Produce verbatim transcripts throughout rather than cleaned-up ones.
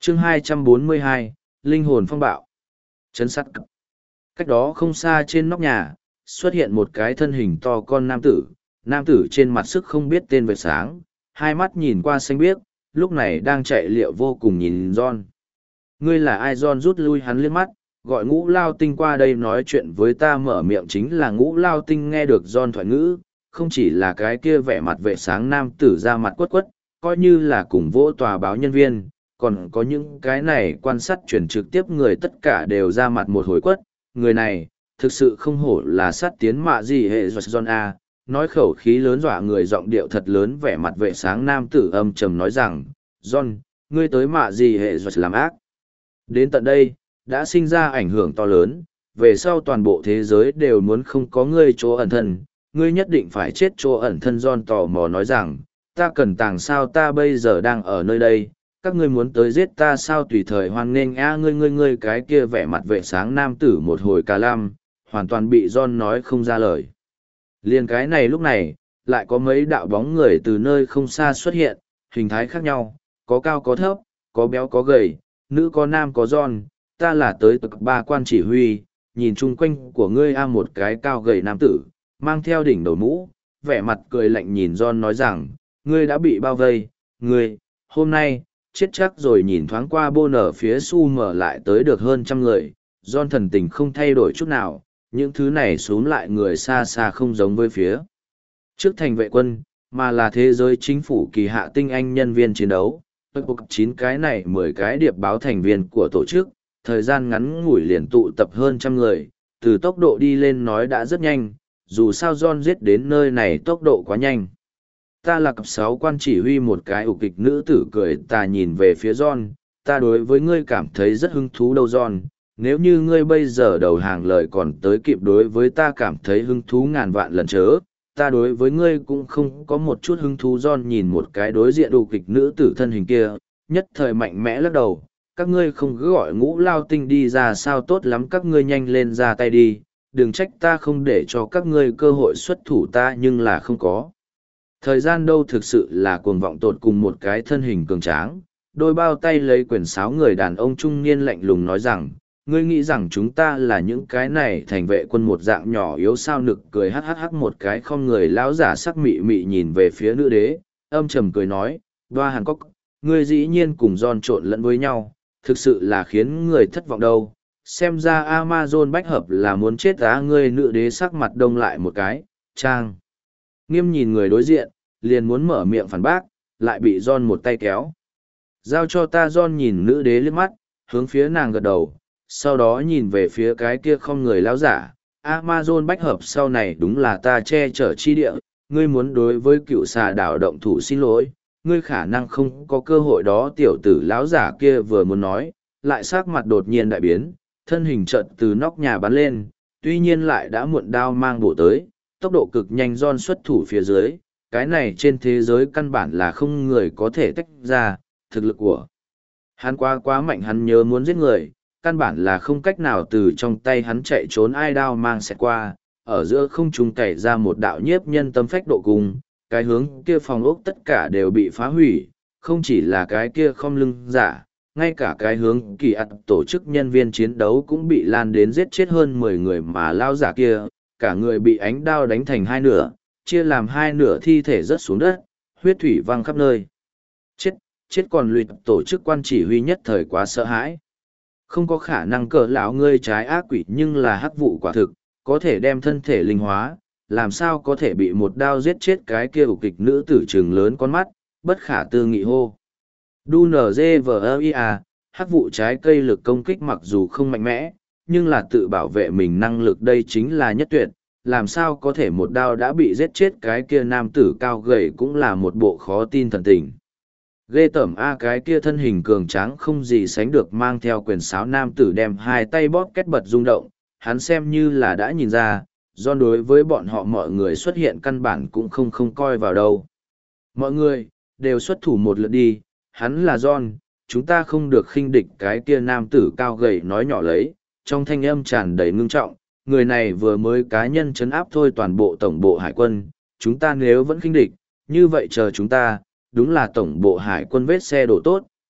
chương hai trăm bốn mươi hai, Linh hồn phong bạo. Chấn sắt. Cách đó không xa trên nóc nhà, xuất hiện một cái thân hình to con nam tử. Nam tử trên mặt sức không biết tên vệt sáng, hai mắt nhìn qua xanh biếc, lúc này đang chạy liệu vô cùng nhìn John. Ngươi là ai? John rút lui hắn liếc mắt, gọi Ngũ Lao Tinh qua đây nói chuyện với ta. Mở miệng chính là Ngũ Lao Tinh. Nghe được John thoại ngữ, không chỉ là cái kia vẻ mặt vệ sáng nam tử ra mặt quất quất, coi như là cùng vỗ tòa báo nhân viên, còn có những cái này quan sát chuyển trực tiếp người tất cả đều ra mặt một hồi quất. Người này, thực sự không hổ là sát tiến mạ gì hệ John A, nói khẩu khí lớn dọa người, giọng điệu thật lớn. Vẻ mặt vệ sáng nam tử âm trầm nói rằng, John, ngươi tới mạ gì hệ John làm ác. Đến tận đây, đã sinh ra ảnh hưởng to lớn, về sau toàn bộ thế giới đều muốn không có ngươi chỗ ẩn thân, ngươi nhất định phải chết chỗ ẩn thân. John tò mò nói rằng, ta cần tàng sao? Ta bây giờ đang ở nơi đây, các ngươi muốn tới giết ta sao? Tùy thời hoan nghênh a. Ngươi ngươi ngươi cái kia vẻ mặt vệ sáng nam tử một hồi cà lam, hoàn toàn bị John nói không ra lời. Liên cái này lúc này, lại có mấy đạo bóng người từ nơi không xa xuất hiện, hình thái khác nhau, có cao có thấp, có béo có gầy, nữ có nam có. John, ta là tới từ ba quan chỉ huy, nhìn chung quanh của ngươi. A, một cái cao gầy nam tử, mang theo đỉnh đầu mũ, vẻ mặt cười lạnh nhìn John nói rằng, ngươi đã bị bao vây, ngươi, hôm nay, chết chắc rồi. Nhìn thoáng qua bô nở phía su mở lại tới được hơn trăm người, John thần tình không thay đổi chút nào, những thứ này xuống lại người xa xa không giống với phía trước thành vệ quân, mà là thế giới chính phủ kỳ hạ tinh anh nhân viên chiến đấu. Chín cái này mười cái điệp báo thành viên của tổ chức, thời gian ngắn ngủi liền tụ tập hơn trăm người, từ tốc độ đi lên nói đã rất nhanh, dù sao John giết đến nơi này tốc độ quá nhanh. Ta là cấp sáu quan chỉ huy, một cái ục kịch nữ tử cười tà nhìn về phía John, ta đối với ngươi cảm thấy rất hứng thú đâu John, nếu như ngươi bây giờ đầu hàng lời còn tới kịp đối với ta cảm thấy hứng thú ngàn vạn lần chớ, ta đối với ngươi cũng không có một chút hứng thú. John nhìn một cái đối diện ục kịch nữ tử thân hình kia, nhất thời mạnh mẽ lắc đầu, các ngươi không cứ gọi Ngũ Lao Tinh đi ra sao? Tốt lắm, các ngươi nhanh lên ra tay đi, đừng trách ta không để cho các ngươi cơ hội xuất thủ, ta nhưng là không có thời gian đâu. Thực sự là cuồng vọng tột cùng, một cái thân hình cường tráng, đôi bao tay lấy quyển sáo người đàn ông trung niên lạnh lùng nói rằng, ngươi nghĩ rằng chúng ta là những cái này thành vệ quân một dạng nhỏ yếu sao? Nực cười hắc hắc hắc, một cái không người lão giả sắc mị mị nhìn về phía nữ đế, âm trầm cười nói, Đoa Hàn Cốc, ngươi dĩ nhiên cùng John trộn lẫn với nhau, thực sự là khiến người thất vọng đâu. Xem ra Amazon bách hợp là muốn chết á. Ngươi nữ đế sắc mặt đông lại một cái, trang nghiêm nhìn người đối diện, liền muốn mở miệng phản bác, lại bị John một tay kéo. Giao cho ta. John nhìn nữ đế liếc mắt, hướng phía nàng gật đầu, sau đó nhìn về phía cái kia không người lão giả. Amazon bách hợp sau này đúng là ta che chở chi địa, ngươi muốn đối với cựu xà đảo động thủ xin lỗi, ngươi khả năng không có cơ hội đó. Tiểu tử lão giả kia vừa muốn nói, lại sắc mặt đột nhiên đại biến, thân hình chợt từ nóc nhà bắn lên, tuy nhiên lại đã muộn đao mang bổ tới, tốc độ cực nhanh. John xuất thủ phía dưới, cái này trên thế giới căn bản là không người có thể tách ra, thực lực của hắn quá quá mạnh, hắn nhớ muốn giết người, căn bản là không cách nào từ trong tay hắn chạy trốn. Ai đao mang xẹt qua, ở giữa không trung cày ra một đạo nhiếp nhân tâm phách độ cung, cái hướng kia phòng ốc tất cả đều bị phá hủy, không chỉ là cái kia không lưng giả, ngay cả cái hướng kỳ ặt tổ chức nhân viên chiến đấu cũng bị lan đến giết chết hơn mười người. Mà lao giả kia, cả người bị ánh đao đánh thành hai nửa, chia làm hai nửa, thi thể rớt xuống đất, huyết thủy văng khắp nơi. Chết, chết còn lụy. Tổ chức quan chỉ huy nhất thời quá sợ hãi. Không có khả năng, cỡ lão ngươi trái ác quỷ nhưng là hắc vụ quả thực, có thể đem thân thể linh hóa, làm sao có thể bị một đao giết chết? Cái kia ục kịch nữ tử trừng lớn con mắt, bất khả tư nghị hô. Đu nở dê vờ ia, hắc vụ trái cây lực công kích mặc dù không mạnh mẽ, nhưng là tự bảo vệ mình năng lực đây chính là nhất tuyệt, làm sao có thể một đao đã bị giết chết? Cái kia nam tử cao gầy cũng là một bộ khó tin thần tình. Ghê tởm a. Cái kia thân hình cường tráng không gì sánh được mang theo quyền sáo nam tử đem hai tay bóp két bật rung động, hắn xem như là đã nhìn ra, do đối với bọn họ mọi người xuất hiện căn bản cũng không không coi vào đâu. Mọi người, đều xuất thủ một lượt đi, hắn là John, chúng ta không được khinh địch. Cái kia nam tử cao gầy nói nhỏ lấy, trong thanh âm tràn đầy ngưng trọng, người này vừa mới cá nhân chấn áp thôi toàn bộ tổng bộ hải quân, chúng ta nếu vẫn khinh địch, như vậy chờ chúng ta, đúng là tổng bộ hải quân vết xe đổ tốt,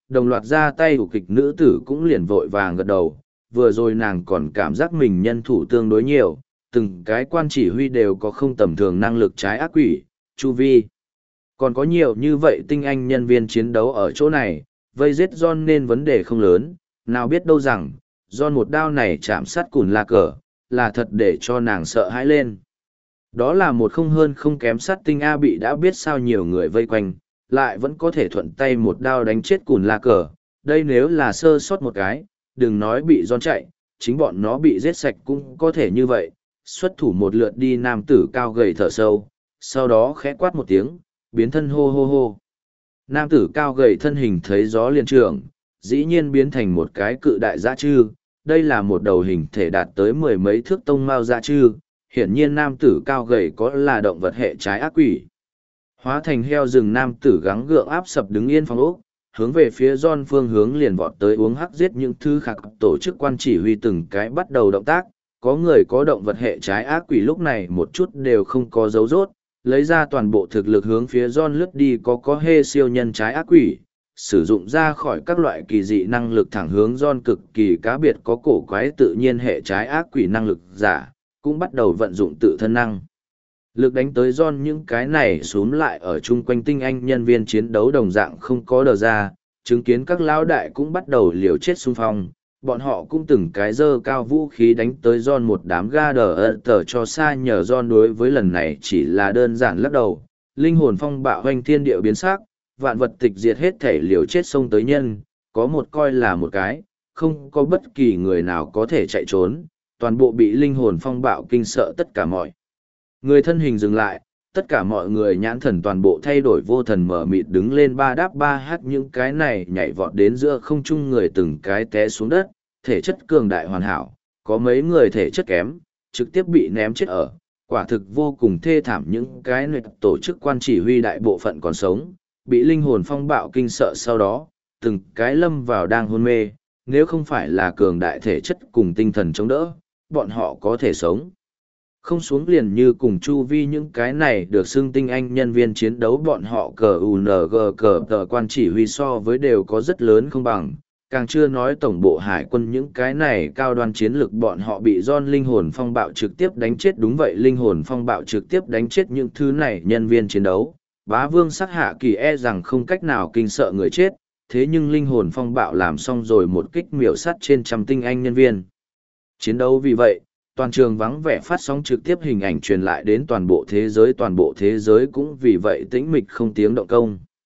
đồng loạt ra tay của kịch nữ tử cũng liền vội vàng gật đầu, vừa rồi nàng còn cảm giác mình nhân thủ tương đối nhiều, từng cái quan chỉ huy đều có không tầm thường năng lực trái ác quỷ, chu vi. Còn có nhiều như vậy tinh anh nhân viên chiến đấu ở chỗ này, vây giết John nên vấn đề không lớn, nào biết đâu rằng, John một đao này chạm sát Cùn La Cờ, là thật để cho nàng sợ hãi lên. Đó là một không hơn không kém sát tinh A bị đã biết sao nhiều người vây quanh, lại vẫn có thể thuận tay một đao đánh chết Cùn La Cờ, đây nếu là sơ sót một cái, đừng nói bị John chạy, chính bọn nó bị giết sạch cũng có thể như vậy, xuất thủ một lượt đi nam tử cao gầy thở sâu, sau đó khẽ quát một tiếng, biến thân hô hô hô. Nam tử cao gầy thân hình thấy gió liền trường, dĩ nhiên biến thành một cái cự đại dã chư, đây là một đầu hình thể đạt tới mười mấy thước tông mao dã chư, hiển nhiên nam tử cao gầy có là động vật hệ trái ác quỷ. Hóa thành heo rừng nam tử gắng gượng áp sập đứng yên phòng ốc, hướng về phía John phương hướng liền vọt tới uống hắc giết những thứ khác tổ chức quan chỉ huy từng cái bắt đầu động tác, có người có động vật hệ trái ác quỷ lúc này một chút đều không có dấu rốt, lấy ra toàn bộ thực lực hướng phía John lướt đi có có hê siêu nhân trái ác quỷ, sử dụng ra khỏi các loại kỳ dị năng lực thẳng hướng John cực kỳ cá biệt có cổ quái tự nhiên hệ trái ác quỷ năng lực giả, cũng bắt đầu vận dụng tự thân năng. Lực đánh tới John những cái này xuống lại ở chung quanh tinh anh nhân viên chiến đấu đồng dạng không có đờ ra, chứng kiến các lão đại cũng bắt đầu liều chết xung phong, bọn họ cũng từng cái dơ cao vũ khí đánh tới John một đám ga đờ ơ tờ cho xa nhờ John đối với lần này chỉ là đơn giản lắc đầu, linh hồn phong bạo hoành thiên địa biến sắc, vạn vật tịch diệt hết thể liều chết xông tới nhân, có một coi là một cái, không có bất kỳ người nào có thể chạy trốn, toàn bộ bị linh hồn phong bạo kinh sợ tất cả mọi người thân hình dừng lại, tất cả mọi người nhãn thần toàn bộ thay đổi vô thần mở mịt đứng lên ba đáp ba hát những cái này nhảy vọt đến giữa không trung người từng cái té xuống đất, thể chất cường đại hoàn hảo, có mấy người thể chất kém, trực tiếp bị ném chết ở, quả thực vô cùng thê thảm những cái này tổ chức quan chỉ huy đại bộ phận còn sống, bị linh hồn phong bạo kinh sợ sau đó, từng cái lâm vào đang hôn mê, nếu không phải là cường đại thể chất cùng tinh thần chống đỡ, bọn họ có thể sống. Không xuống liền như cùng chu vi những cái này được xưng tinh anh nhân viên chiến đấu bọn họ cờ u en giê cờ tờ quan chỉ huy so với đều có rất lớn không bằng, càng chưa nói tổng bộ hải quân những cái này cao đoan chiến lực bọn họ bị John linh hồn phong bạo trực tiếp đánh chết đúng vậy linh hồn phong bạo trực tiếp đánh chết những thứ này nhân viên chiến đấu. Bá vương sắc hạ kỳ e rằng không cách nào kinh sợ người chết, thế nhưng linh hồn phong bạo làm xong rồi một kích miểu sát trên trăm tinh anh nhân viên. Chiến đấu vì vậy, toàn trường vắng vẻ phát sóng trực tiếp hình ảnh truyền lại đến toàn bộ thế giới toàn bộ thế giới cũng vì vậy tĩnh mịch không tiếng động công.